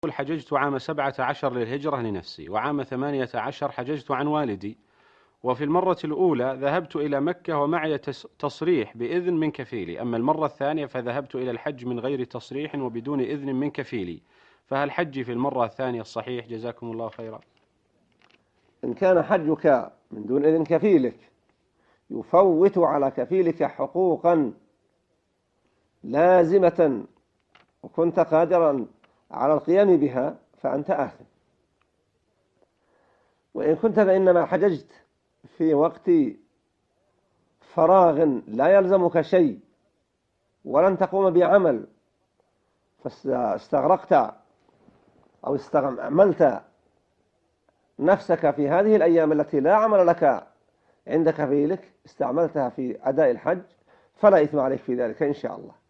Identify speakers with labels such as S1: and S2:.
S1: حججت عام 17 للهجرة لنفسي، وعام 18 حججت عن والدي. وفي المرة الأولى ذهبت إلى مكة ومعي تصريح بإذن من كفيلي، أما المرة الثانية فذهبت إلى الحج من غير تصريح وبدون إذن من كفيلي، فهل حجي في المرة الثانية الصحيح؟ جزاكم الله خيرا.
S2: إن كان حجك من دون إذن كفيلك يفوت على كفيلك حقوقا لازمة وكنت قادرا على القيام بها فأنت آثم. وإن كنت فإنما حججت في وقت فراغ لا يلزمك شيء ولن تقوم بعمل، فاستغرقت أو استعملت نفسك في هذه الأيام التي لا عمل لك عند كفيلك، استعملتها في أداء الحج، فلا إثم عليك في ذلك إن شاء الله.